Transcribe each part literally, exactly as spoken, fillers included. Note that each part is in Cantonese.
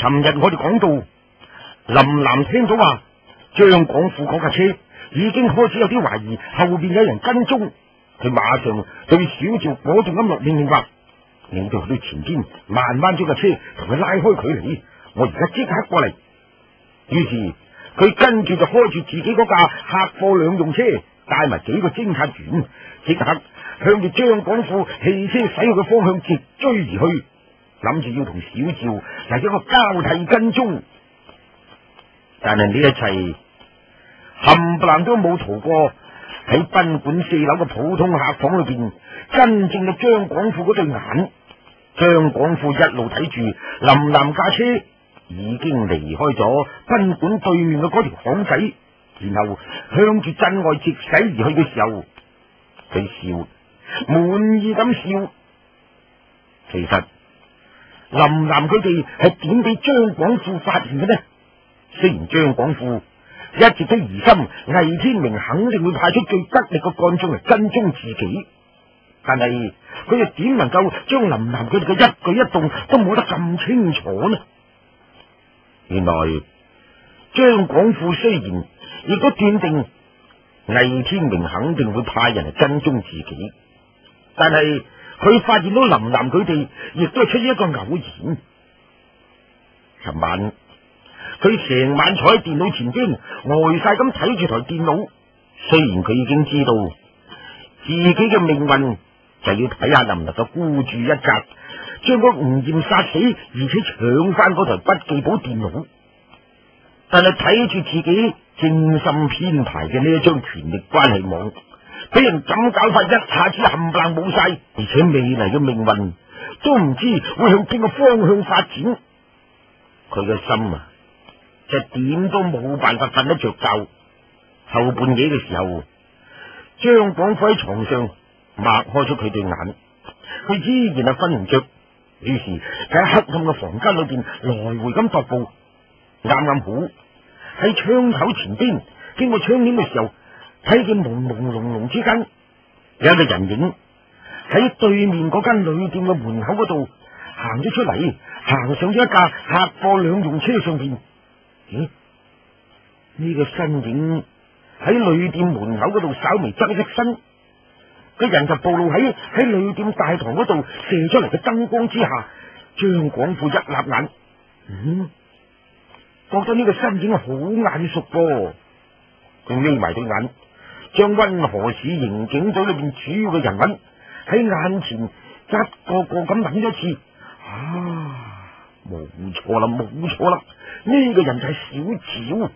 尋日我哋講到，林南聽到話張廣富嗰架車已經開始有啲懷疑後邊有人跟蹤，佢馬上對小趙果斷咁落命令話：你哋去到前邊慢慢將架車同佢拉開距離，我而家即刻過嚟。於是佢跟住就開住自己嗰架客貨兩用車，帶埋幾個偵察員，即刻向住張廣富汽車駛去嘅方向直追而去，諗住要同小趙嚟一個交替跟蹤。但係呢一切冚唪唥都冇逃過喺賓館四樓嘅普通客房裏邊真正嘅張廣富嗰對眼。張廣富一路睇住林南架車已經離開咗賓館對面嘅嗰條巷仔，然後向住鎮外直駛而去嘅時候，佢笑，滿意咁笑。其實林南佢哋係點俾張廣富發現嘅呢？雖然張廣富一直都疑心魏天明肯定會派出最得力嘅幹將嚟跟蹤自己，但係佢又點能夠將林南佢哋嘅一舉一動都摸得咁清楚呢？原來張廣富雖然亦都斷定魏天明肯定會派人嚟跟蹤自己，但係佢發現到林南佢哋亦都係出於一個偶然。尋晚佢成晚坐喺電腦前邊呆晒咁睇住台電腦，雖然佢已經知道自己嘅命運就要睇下能唔能夠孤注一擲，將嗰吳艷殺死，而且搶翻嗰台筆記簿電腦，但係睇住自己精心編排嘅呢一張權力關係網俾人咁搞法，一下子冚唪唥冇晒，而且未來嘅命運都唔知會向邊個方向發展，佢嘅心啊就點都冇辦法瞓得着覺。後半夜嘅時候，張廣富喺床上擘開咗佢對眼，佢依然係瞓唔着，於是喺黑暗嘅房間裏邊來回咁踱步。啱啱好喺窗口前邊經過窗簾嘅時候，睇見朦朦朧朧之間有一個人影喺對面嗰間旅店嘅門口嗰度行咗出嚟，行上咗一架客貨兩用車上邊。咦？呢個身影喺旅店門口嗰度稍微側一側身，個人就暴露喺喺旅店大堂嗰度射出嚟嘅燈光之下。張廣富一擸眼，嗯，覺得呢個身影好眼熟噃。佢眯埋對眼，將溫河市刑警隊裏邊主要嘅人物喺眼前一個個咁諗咗次。啊，冇錯啦，冇錯啦，呢個人就係小趙。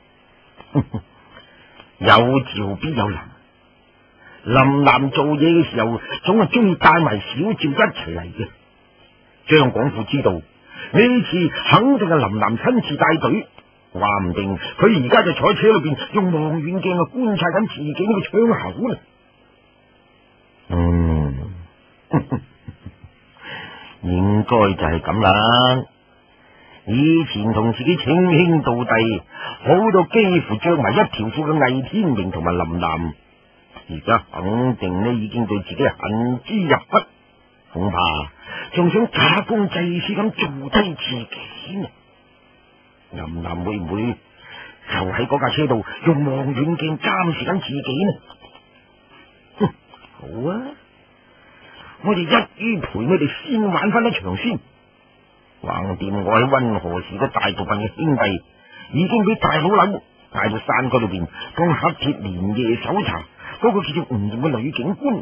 有趙必有林，林南做嘢嘅時候總係中意帶埋小趙一齊嚟嘅。張廣富知道呢次肯定係林南親自帶隊，話唔定佢而家就坐喺車裏邊用望遠鏡去觀察緊自己呢個窗口呢。嗯，應該就係咁啦。以前同自己稱兄道弟，好到幾乎着埋一條褲嘅魏天明同埋林南，而家肯定呢已經對自己恨之入骨，恐怕仲想假公濟私咁做低自己呢。林南會唔會就喺嗰架車度用望遠鏡監視緊自己呢？哼，好啊，我哋一於陪佢哋先玩翻一場先。橫掂我喺溫河市嗰大部分嘅兄弟已經俾大佬樓帶到山區裏邊幫黑鐵連夜搜查嗰個叫做吳艷嘅女警官。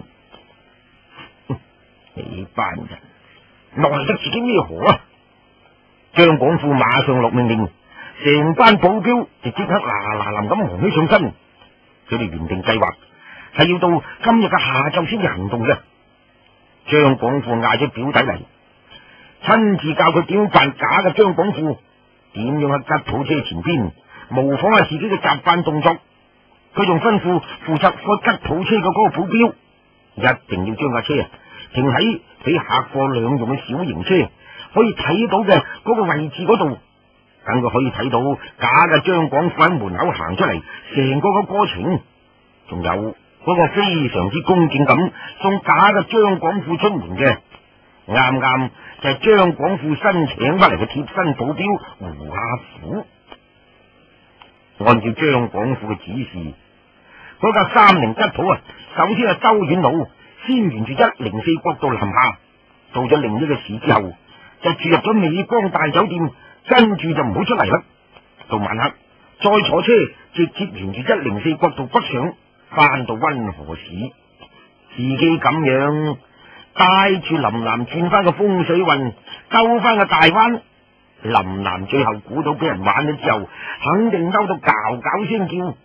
你班人奈得自己咩何啊？張廣富馬上落命令，成班保鏢就即刻嗱嗱臨咁忙起上身。佢哋原定計劃係要到今日嘅下晝先至行動嘅。張廣富嗌咗表弟嚟，親自教佢點扮假嘅張廣富，點樣喺吉普車前邊模仿下自己嘅習慣動作。佢仲吩咐負責開吉普車嘅嗰個保鏢，一定要將架車停喺俾客貨兩用嘅小型車可以睇到嘅嗰個位置嗰度，等佢可以睇到假嘅張廣富喺門口行出嚟成個個過程，仲有嗰個非常之恭敬咁送假嘅張廣富出門嘅啱啱就係張廣富新請翻嚟嘅貼身保鏢胡阿虎。按照張廣富嘅指示，嗰架三菱吉普啊，首先係兜遠路，先沿住一零四國道南下，到咗另一個市之後，就住入咗美光大酒店，跟住就唔好出嚟啦。到晚黑再坐車直接沿住一零四國道北上，翻到溫和市，自己咁樣帶住林南轉翻個風水運，兜翻個大灣。林南最後估到俾人玩咗之後，肯定嬲到嗷嗷聲叫。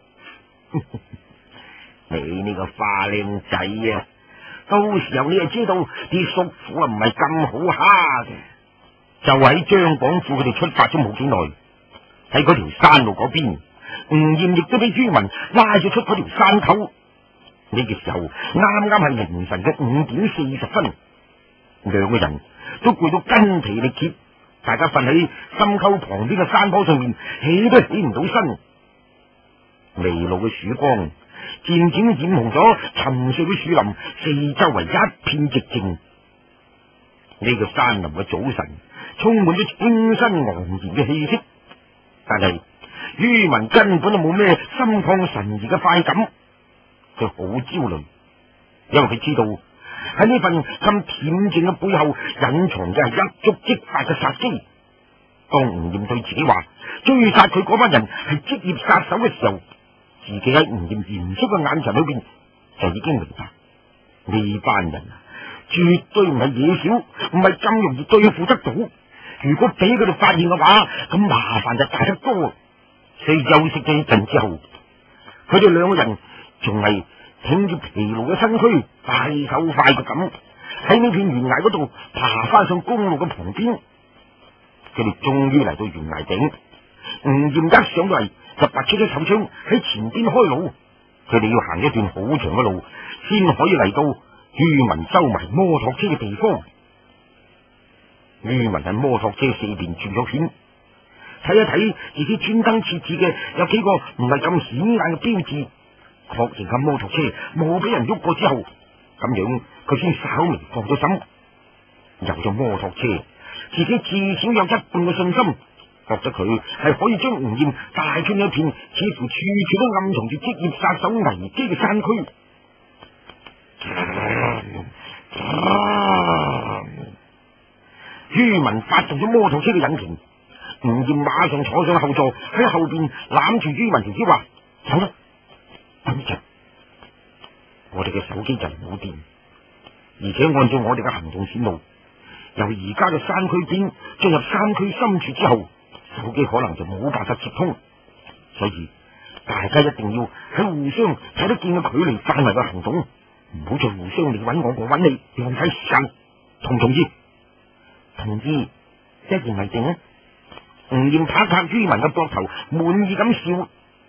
你呢個花靚仔啊，到時候你就知道啲叔父啊唔係咁好蝦嘅。就喺張廣富佢哋出發咗冇幾耐，喺嗰條山路嗰邊，吳艷亦都俾居民拉咗出嗰條山溝。呢個時候啱啱係凌晨嘅五點四十分，兩個人都攰到筋疲力竭，大家瞓喺深溝旁邊嘅山坡上面，起都起唔到身。微露嘅曙光漸漸染紅咗沉睡嘅樹林，四周圍一片寂靜。呢個山林嘅早晨充滿咗清新昂然嘅氣息，但係于文根本都冇咩心曠神怡嘅快感。佢好焦慮，因為佢知道喺呢份咁恬靜嘅背後隱藏嘅係一觸即發嘅殺機。當吳艷對自己話追殺佢嗰班人係職業殺手嘅時候，自己喺吳艷嚴肅嘅眼神裏邊就已經明白，呢班人啊絕對唔係野小，唔係咁容易對付得到。如果俾佢哋發現嘅話，咁麻煩就大得多。所以休息咗一陣之後，佢哋兩個人仲係挺住疲勞嘅身軀，快手快腳咁喺呢片懸崖嗰度爬翻上公路嘅旁邊。佢哋終於嚟到懸崖頂，吳艷一上到嚟就拔出咗手槍喺前邊開路。佢哋要行一段好長嘅路，先可以嚟到于文收埋摩托車嘅地方。于文喺摩托車四邊轉咗圈，睇一睇自己專登設置嘅有幾個唔係咁顯眼嘅標誌，確認下摩托車冇俾人喐過之後，咁樣佢先稍微放咗心。有咗摩托車，自己至少有一半嘅信心，覺得佢係可以將吳艷帶出一片似乎處處都暗藏住職業殺手危機嘅山區。于文發動咗摩托車嘅引擎，吳艷馬上坐上後座，喺後邊攬住于文條腰話：走啦，等陣我哋嘅手機就冇電，而且按照我哋嘅行動線路，由而家嘅山區邊進入山區深處之後，手機可能就冇辦法接通，所以大家一定要喺互相睇得見嘅距離範圍嘅行動，唔好再互相你揾我，我揾你，浪費時間。同唔同意？同意，一言為定啊！吳艷拍拍于文嘅膊頭，滿意咁笑。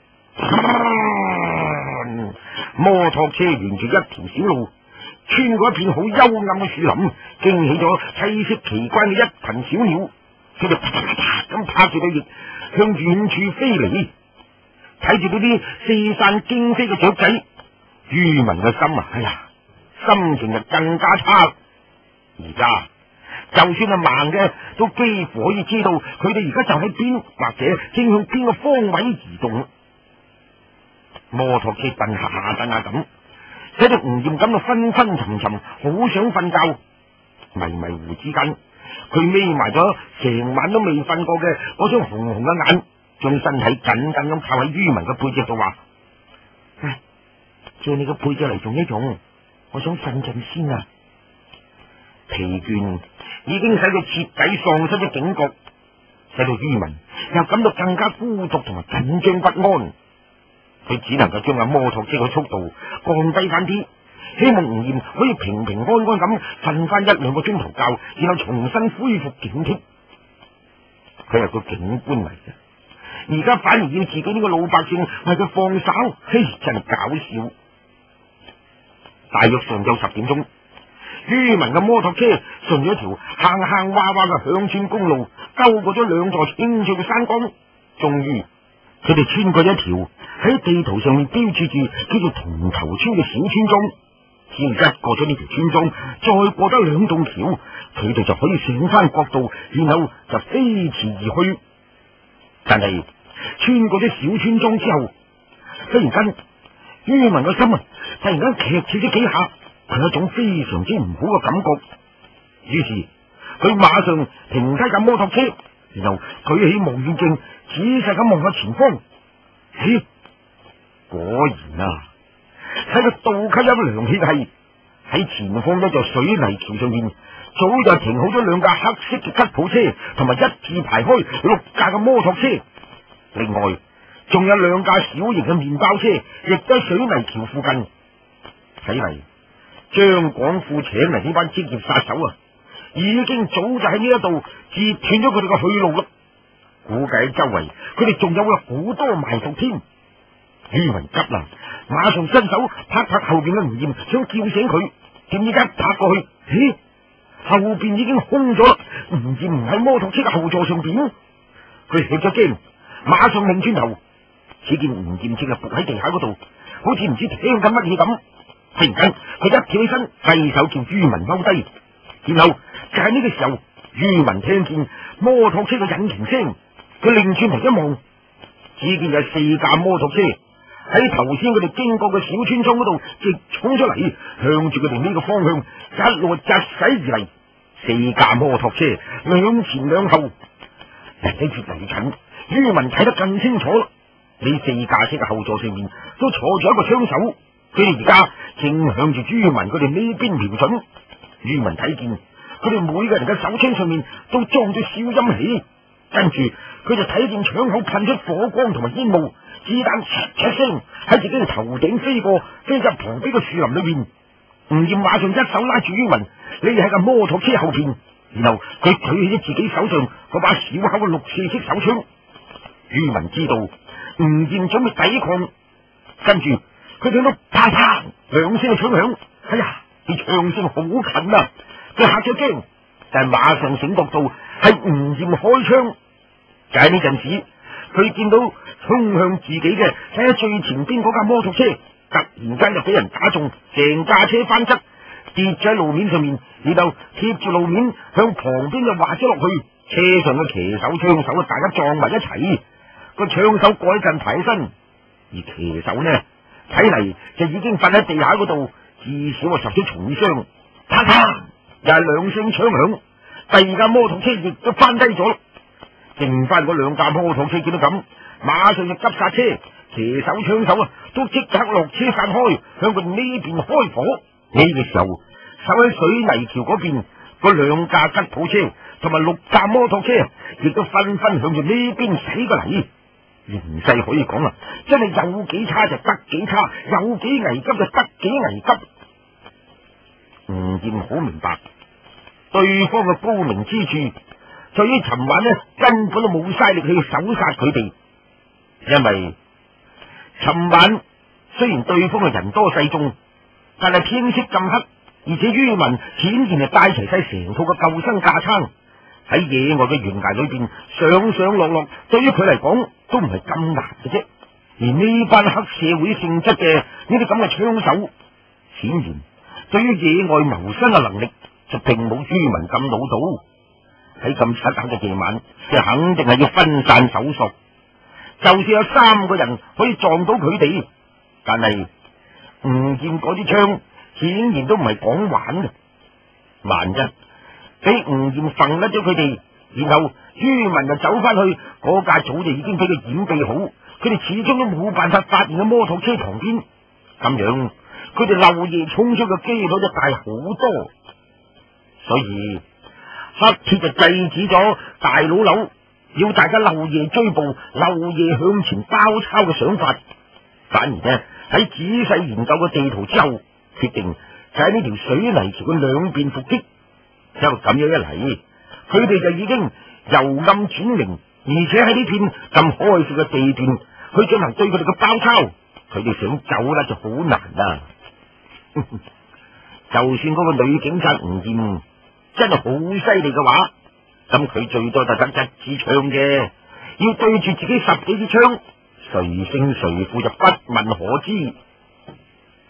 摩托車沿住一條小路，穿過一片好幽暗嘅樹林，驚起咗棲息奇怪嘅一群小鳥。佢哋啪啪啪啪咁拍住對翼，向遠處飛嚟。睇住嗰啲四散驚飛嘅雀仔，于文嘅心啊，哎呀，心情就更加差。而家就算係盲嘅，都幾乎可以知道佢哋而家就喺邊，或者正向邊個方位移動。摩托車蹬下蹬下咁，使到吳艷感到昏昏沉沉，好想瞓覺。迷迷糊之間，佢眯埋咗成晚都未瞓過嘅嗰雙紅紅嘅眼，將身體緊緊咁靠喺于文嘅背脊度話：唉，借你個背脊嚟用一用，我想瞓陣先啊！疲倦已經使佢徹底喪失咗警覺，使到于文又感到更加孤獨同埋緊張不安。佢只能夠將架摩托車嘅速度降低翻啲，希望吳艷可以平平安安咁瞓翻一兩個鐘頭覺，然後重新恢復警惕。佢係個警官嚟嘅，而家反而要自己呢個老百姓為佢放手，嘿，真係搞笑。大約上晝十點鐘，于文嘅摩托車順咗一條坑坑洼洼嘅鄉村公路，兜過咗兩座清脆嘅山崗，終於佢哋穿過一條喺地圖上面標誌住叫做銅頭村嘅小村莊。 只要一過咗呢條村莊，再過得兩棟橋，佢哋就可以上翻國道，然後就飛馳而去。但係穿過咗小村莊之後，忽然間于文個心啊，突然間劇切咗幾下，佢有一種非常之唔好嘅感覺。於是佢馬上停低架摩托車，然後舉起望遠鏡，仔細咁望下前方。咦，果然啊，喺個倒吸一涼氣係喺前方一座水泥橋上面，早就停好咗兩架黑色嘅吉普車，同埋一字排開六架嘅摩托車。另外仲有兩架小型嘅麵包車，亦都喺水泥橋附近。睇嚟張廣富請嚟呢班職業殺手啊，已經早就喺呢一度截斷咗佢哋嘅去路啦。估計周圍佢哋仲有好多埋伏添。于文急啦，馬上伸手拍拍後邊嘅吳艷，想叫醒佢。點知一拍過去，咦，後邊已經空咗啦。吳艷唔喺摩托車嘅後座上邊，佢吃咗驚，馬上擰轉頭，只見吳艷正係伏喺地下嗰度，好似唔知聽緊乜嘢咁。突然間，佢一跳起身，揮手叫于文踎低。然後就喺呢個時候，于文聽見摩托車嘅引擎聲，佢擰轉頭一望，只見有四架摩托車喺頭先佢哋經過嘅小村莊嗰度直衝出嚟，向住佢哋呢個方向一路疾駛而嚟。四架摩托車兩前兩後，人哋越嚟越近，于文睇得更清楚啦。呢四架車嘅後座上面都坐住一個槍手，佢哋而家正向住于文佢哋呢邊瞄準。于文睇見佢哋每個人嘅手槍上面都裝咗消音器，跟住佢就睇見槍口噴出火光同埋煙霧，子彈唰唰聲喺自己嘅頭頂飛過，飛入旁邊嘅樹林裏邊。吳艷馬上一手拉住于文，匿喺個摩托車後邊，然後佢舉起咗自己手上嗰把小口嘅六四式手槍。于文知道吳艷準備抵抗，跟住佢聽到啪啪兩聲嘅槍響，哎呀，啲槍聲好近啊！佢嚇咗驚，但係馬上醒覺到係吳艷開槍。就喺呢陣時，佢見到衝向自己嘅喺最前邊嗰架摩托車，突然間就俾人打中，成架車翻側，跌咗喺路面上面，然後貼住路面向旁邊就滑咗落去。車上嘅騎手、槍手啊，大家撞埋一齊。個槍手過一陣抬起身，而騎手呢，睇嚟就已經瞓喺地下嗰度，至少啊受咗重傷。啪啪，又係兩聲槍響，第二架摩托車亦都翻低咗。剩翻嗰兩架摩托車見到咁，馬上就急剎車，騎手、槍手啊都即刻落車散開，向佢呢邊開火。呢個時候，守喺水泥橋嗰邊嗰兩架吉普車同埋六架摩托車，亦都紛紛向住呢邊駛過嚟。形勢可以講啊，真係有幾差就得幾差，有幾危急就得幾危急。吳艷好明白對方嘅高明之處，在於尋晚呢根本都冇嘥力氣去手殺佢哋，因為尋晚雖然對方係人多勢眾，但係天色咁黑，而且于文顯然係帶齊晒成套嘅救生架撐，喺野外嘅懸崖裏邊上上落落，對於佢嚟講都唔係咁難嘅啫。而呢班黑社會性質嘅呢啲咁嘅槍手，顯然對於野外謀生嘅能力就並冇于文咁老道。喺咁漆黑嘅夜晚，就肯定係要分散搜索。就算有三個人可以撞到佢哋，但係吳艷嗰啲槍顯然都唔係講玩嘅。萬一俾吳艷馴甩咗佢哋，然後于文就走翻去嗰架早就已經俾佢掩蔽好，佢哋始終都冇辦法發現嘅摩托車旁邊，咁樣佢哋漏夜衝出嘅機率就大好多。所以黑鐵就制止咗大佬樓要大家漏夜追捕、漏夜向前包抄嘅想法，反而呢喺仔細研究個地圖之後，決定就喺呢條水泥橋嘅兩邊伏擊。因為咁樣一嚟，佢哋就已經由暗轉明，而且喺呢片咁開闊嘅地段去進行對佢哋嘅包抄，佢哋想走咧就好難啦。就算嗰個女警察吳艷真係好犀利嘅話，咁佢最多就得一支槍嘅，要對住自己十幾支槍，誰勝誰負就不問可知。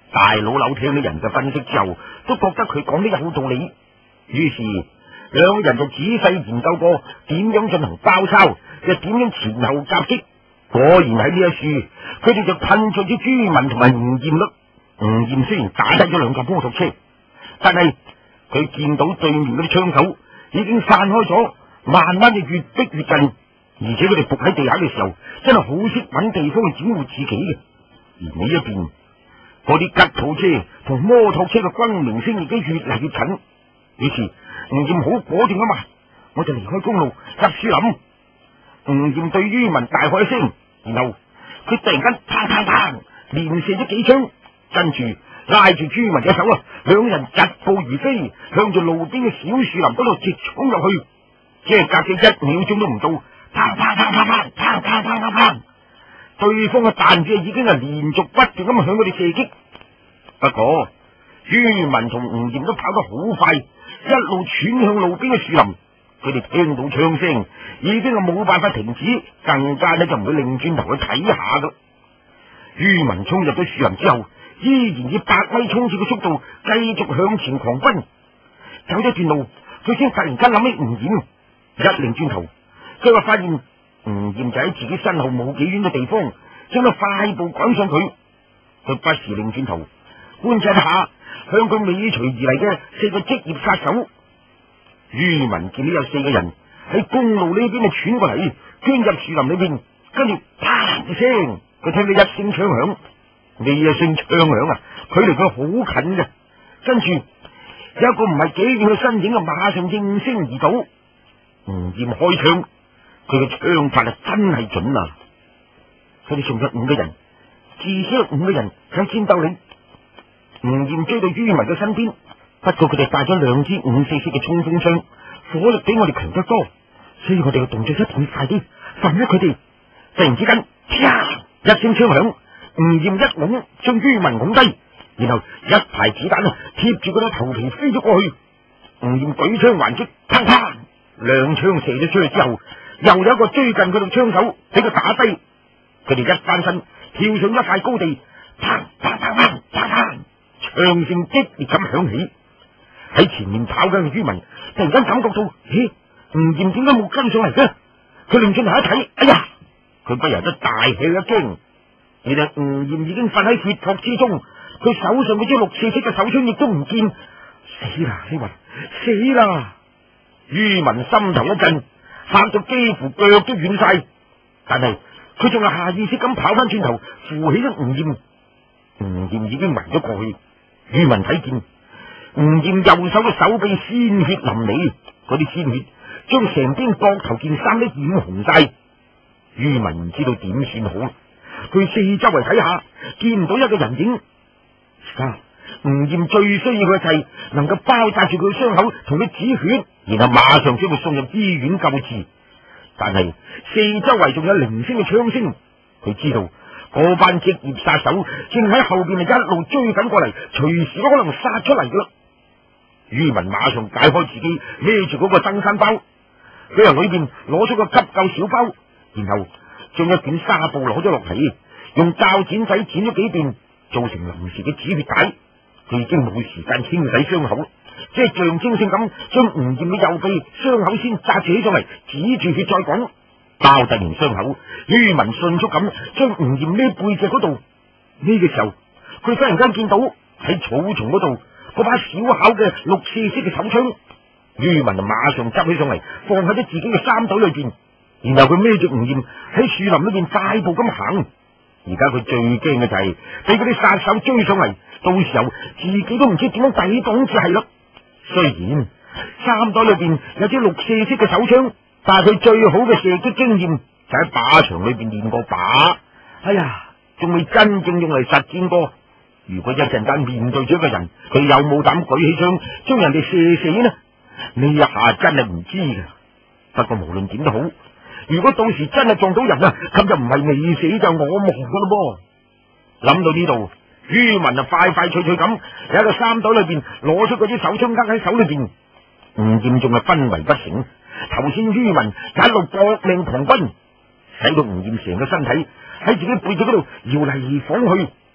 大老柳聽到人嘅分析之後，都覺得佢講得有道理，於是兩人就仔細研究過點樣進行包抄，又點樣前後夾擊。果然喺呢一處，佢哋就噴咗啲朱文同埋吳艷嘞。吳艷雖然打低咗兩架摩托車，但係佢見到對面嗰啲槍手已經散開咗，慢慢就越逼越近，而且佢哋伏喺地下嘅時候，真係好識揾地方去掩護自己嘅。而呢一邊嗰啲吉普車同摩托車嘅轟鳴聲已經越嚟越近，於是吳艷好果斷咁話：我就離開公路入樹林。吳艷對于文大喝一聲，然後佢突然間砰砰砰連射咗幾槍，跟住拉住朱文嘅手啊，兩人疾步如飛，向住路邊嘅小樹林嗰度直衝入去，即係隔咗一秒鐘都唔到，砰砰砰砰砰砰砰砰砰砰，對方嘅彈子已經係連續不斷咁向佢哋射擊。不過于文同吳艷都跑得好快，一路竄向路邊嘅樹林。佢哋聽到槍聲，已經係冇辦法停止，更加呢就唔會擰轉頭去睇下噶。于文衝入咗樹林之後，依然以百米衝刺嘅速度繼續向前狂奔。走咗段路，佢先突然間諗起吳艷，一擰轉頭，佢話發現吳艷就喺自己身後冇幾遠嘅地方，正喺快步趕上佢。佢不時擰轉頭觀察一下向佢尾隨而嚟嘅四個職業殺手。于文見到有四個人喺公路呢邊就竄過嚟，鑽入樹林裏邊，跟住啪一聲，佢聽到一聲槍響，呢一聲槍響啊，距離佢好近嘅。跟住有一個唔係幾遠嘅身影啊，馬上應聲而倒。吳艷開槍，佢嘅槍法啊真係準啊！佢哋仲有五個人，至少五個人有戰鬥力。吳艷追到于文嘅身邊。不過佢哋帶咗兩支五四式嘅衝鋒槍，火力比我哋強得多，所以我哋嘅動作一定要快啲，防咗佢哋。突然之間，啪一聲槍響，吳艷一擁將于文拱低，然後一排子彈啊貼住佢嘅頭皮飛咗過去。吳艷舉槍還擊，砰砰兩槍射咗出去之後，又有一個追近佢嘅槍手俾佢打低。佢哋一翻身跳上一塊高地，砰砰砰砰砰砰，槍聲激烈咁響起。喺前面跑緊嘅于文突然間感覺到，咦，吳艷點解冇跟上嚟嘅？佢擰轉頭一睇，哎呀，佢不由得大吃一驚。原來吳艷已經瞓喺血泊之中，佢手上嗰支六四式嘅手槍亦都唔見。死啦！于文死啦！于文心頭一震，嚇到幾乎腳都軟晒，但係佢仲係下意識咁跑翻轉頭扶起咗吳艷。吳艷已經暈咗過去，于文睇見吳艷右手嘅手臂鮮血淋漓，嗰啲鮮血將成邊膊頭件衫都染紅晒。于文唔知道點算好，佢四周圍睇下，見唔到一個人影。而家吳艷最需要嘅就係能夠包紮住佢嘅傷口，同佢止血，然後馬上將佢送入醫院救治。但係四周圍仲有零星嘅槍聲，佢知道嗰班職業殺手正喺後邊一路追緊過嚟，隨時都可能殺出嚟噶啦。于文馬上解開自己孭住嗰個登山包，佢由裏邊攞出個急救小包，然後將一卷紗布攞咗落嚟，用鉸剪仔剪咗幾段，做成臨時嘅止血帶。佢已經冇時間清洗傷口，即係象徵性咁將吳艷嘅右臂傷口先紮住起上嚟，止住血再講。包紮完傷口，于文迅速咁將吳艷孭背脊嗰度。呢個時候，佢忽然間見到喺草叢嗰度嗰把小巧嘅六四式嘅手槍，于文就馬上執起上嚟，放喺咗自己嘅衫袋裏邊，然後佢孭住吳艷喺樹林裏邊快步咁行。而家佢最驚嘅就係俾嗰啲殺手追上嚟，到時候自己都唔知點樣抵擋至係啦。雖然衫袋裏邊有啲六四式嘅手槍，但係佢最好嘅射擊經驗就喺靶場裏邊練過靶，哎呀，仲未真正用嚟實戰過。如果一陣間面對住一個人，佢有冇膽舉起槍將人哋射死呢？呢一下真係唔知㗎。不過無論點都好，如果到時真係撞到人啊，咁就唔係未死就我亡噶咯噃。諗到呢度，于文就快快脆脆咁喺個衫袋裏邊攞出嗰支手槍，握喺手裏邊。吳艷仲係昏迷不醒，頭先于文就一路搏命狂奔，使到吳艷成個身體喺自己背脊嗰度搖嚟晃去。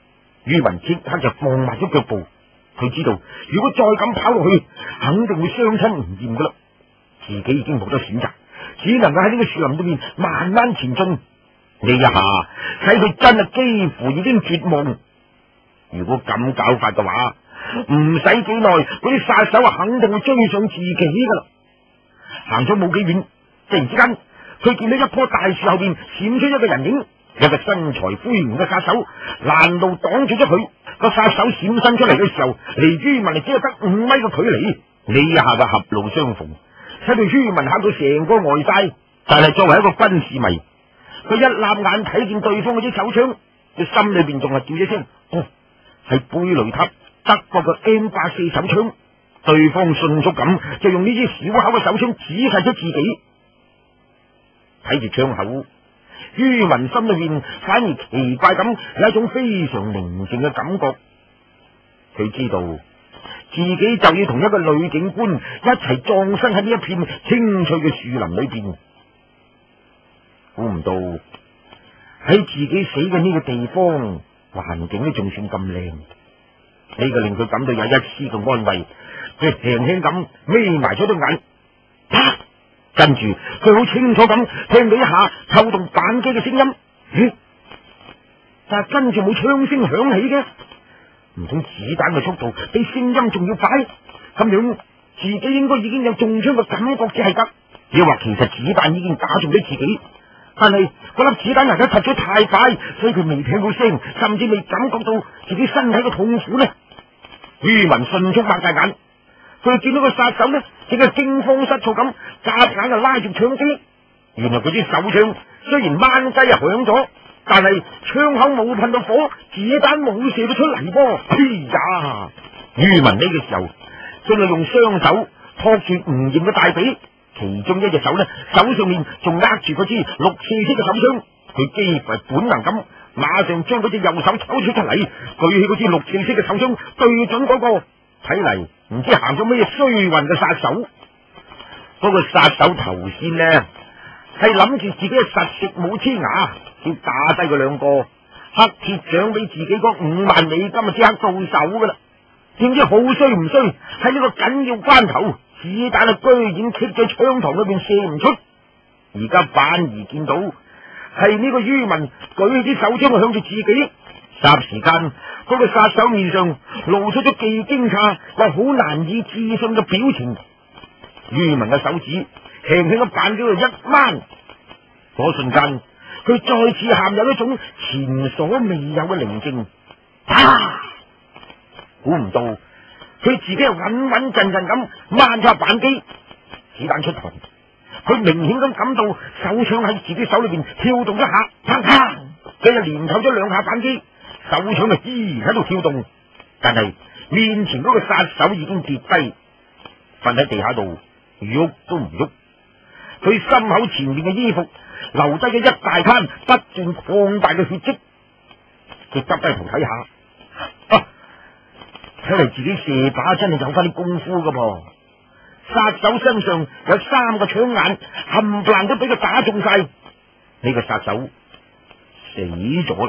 于文即刻就放慢咗腳步，佢知道如果再咁跑落去，肯定會傷親吳艷噶啦。自己已經冇得選擇，只能夠喺呢個樹林裏面慢慢前進。呢一下使佢真係幾乎已經絕望。如果咁搞法嘅話，唔使幾耐，嗰啲殺手啊肯定會追上自己噶啦。行咗冇幾遠，突然之間佢見到一棵大樹後邊閃出一個人影，有個身材魁梧嘅殺手攔路擋住咗佢。個殺手閃身出嚟嘅時候，離于文只係得五米嘅距離。呢一下嘅狹路相逢，使到于文嚇到成個呆晒。但係作為一個軍事迷，佢一立眼睇見對方嗰支手槍，佢心裏邊仲係叫一聲：哦，係貝雷塔德國嘅 M 八四手槍。對方迅速咁就用呢支小口嘅手槍指晒咗自己。睇住槍口，于文心裏邊反而奇怪咁有一種非常寧靜嘅感覺。佢知道自己就要同一個女警官一齊葬身喺呢一片青翠嘅樹林裏邊。估唔到喺自己死嘅呢個地方，環境都仲算咁靚，呢個令佢感到有一絲嘅安慰。佢輕輕咁眯埋咗對眼，啪！跟住佢好清楚咁聽到一下扣動扳機嘅聲音，咦？但係跟住冇槍聲響起嘅，唔通子彈嘅速度比聲音仲要快？咁樣自己應該已經有中槍嘅感覺，只係得。抑或其實子彈已經打中咗自己，但係嗰粒子彈而家突咗太快，所以佢未聽到聲，甚至未感覺到自己身體嘅痛苦呢。于文迅速擘大眼。佢見到個殺手呢，淨係驚慌失措咁，夾硬就拉住槍機。原來嗰支手槍雖然掹雞啊響咗，但係槍口冇噴到火，子彈冇射到出嚟噃。哎呀！于文呢個時候正係用雙手托住吳艷嘅大髀，其中一隻手呢，手上面仲握住嗰支六四式嘅手槍。佢幾乎係本能咁，馬上將嗰隻右手抽出出嚟，舉起嗰支六四式嘅手槍對準嗰個。睇嚟唔知行咗咩衰運嘅殺手。嗰個殺手頭先呢係諗住自己嘅實食冇黐牙，要打低佢兩個，黑鐵獎俾自己嗰五萬美金啊，即刻到手噶啦。點知好衰唔衰，喺呢個緊要關頭，子彈啊居然棘咗槍膛裏邊射唔出。而家反而見到係呢個于文舉起啲手槍向住自己。霎時間，嗰個殺手面上露出咗既驚詫又好難以置信嘅表情。于文嘅手指輕輕咁扳咗佢一掹，嗰瞬間佢再次陷入一種前所未有嘅寧靜。啊！估唔到佢自己係穩穩陣陣咁掹咗扳機，子彈出膛，佢明顯咁感到手槍喺自己手裏邊跳動一下，啪啪，佢就連扣咗兩下扳機。手槍啊依然喺度跳動，但係面前嗰個殺手已經跌低，瞓喺地下度，喐都唔喐。佢心口前面嘅衣服留低咗一大灘不斷擴大嘅血迹。佢耷低頭睇下，啊，睇嚟自己射靶真係有翻啲功夫噶噃。殺手身上有三個槍眼，冚唪唥都俾佢打中晒。呢、這個殺手死咗啦。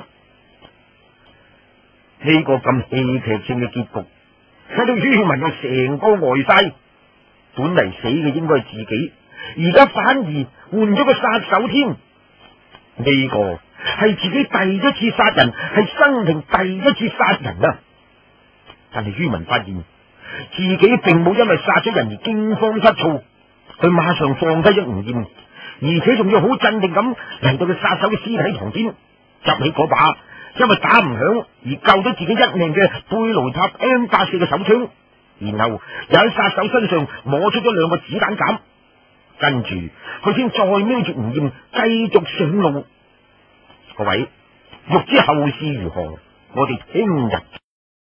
呢個咁戲劇性嘅結局，使到于文又成個呆晒。本嚟死嘅應該係自己，而家反而換咗個殺手添。呢個係自己第一次殺人，係生平第一次殺人啊！但係于文發現自己並冇因為殺咗人而驚慌失措，佢馬上放低咗吳艷，而且仲要好鎮定咁嚟到佢殺手嘅屍體旁邊，執起嗰把因為打唔響而救咗自己一命嘅貝雷塔 M 八四嘅手槍，然後又喺殺手身上摸出咗兩個子彈夾，跟住佢先再瞄住吳艷繼續上路。各位，欲知後事如何，我哋聽日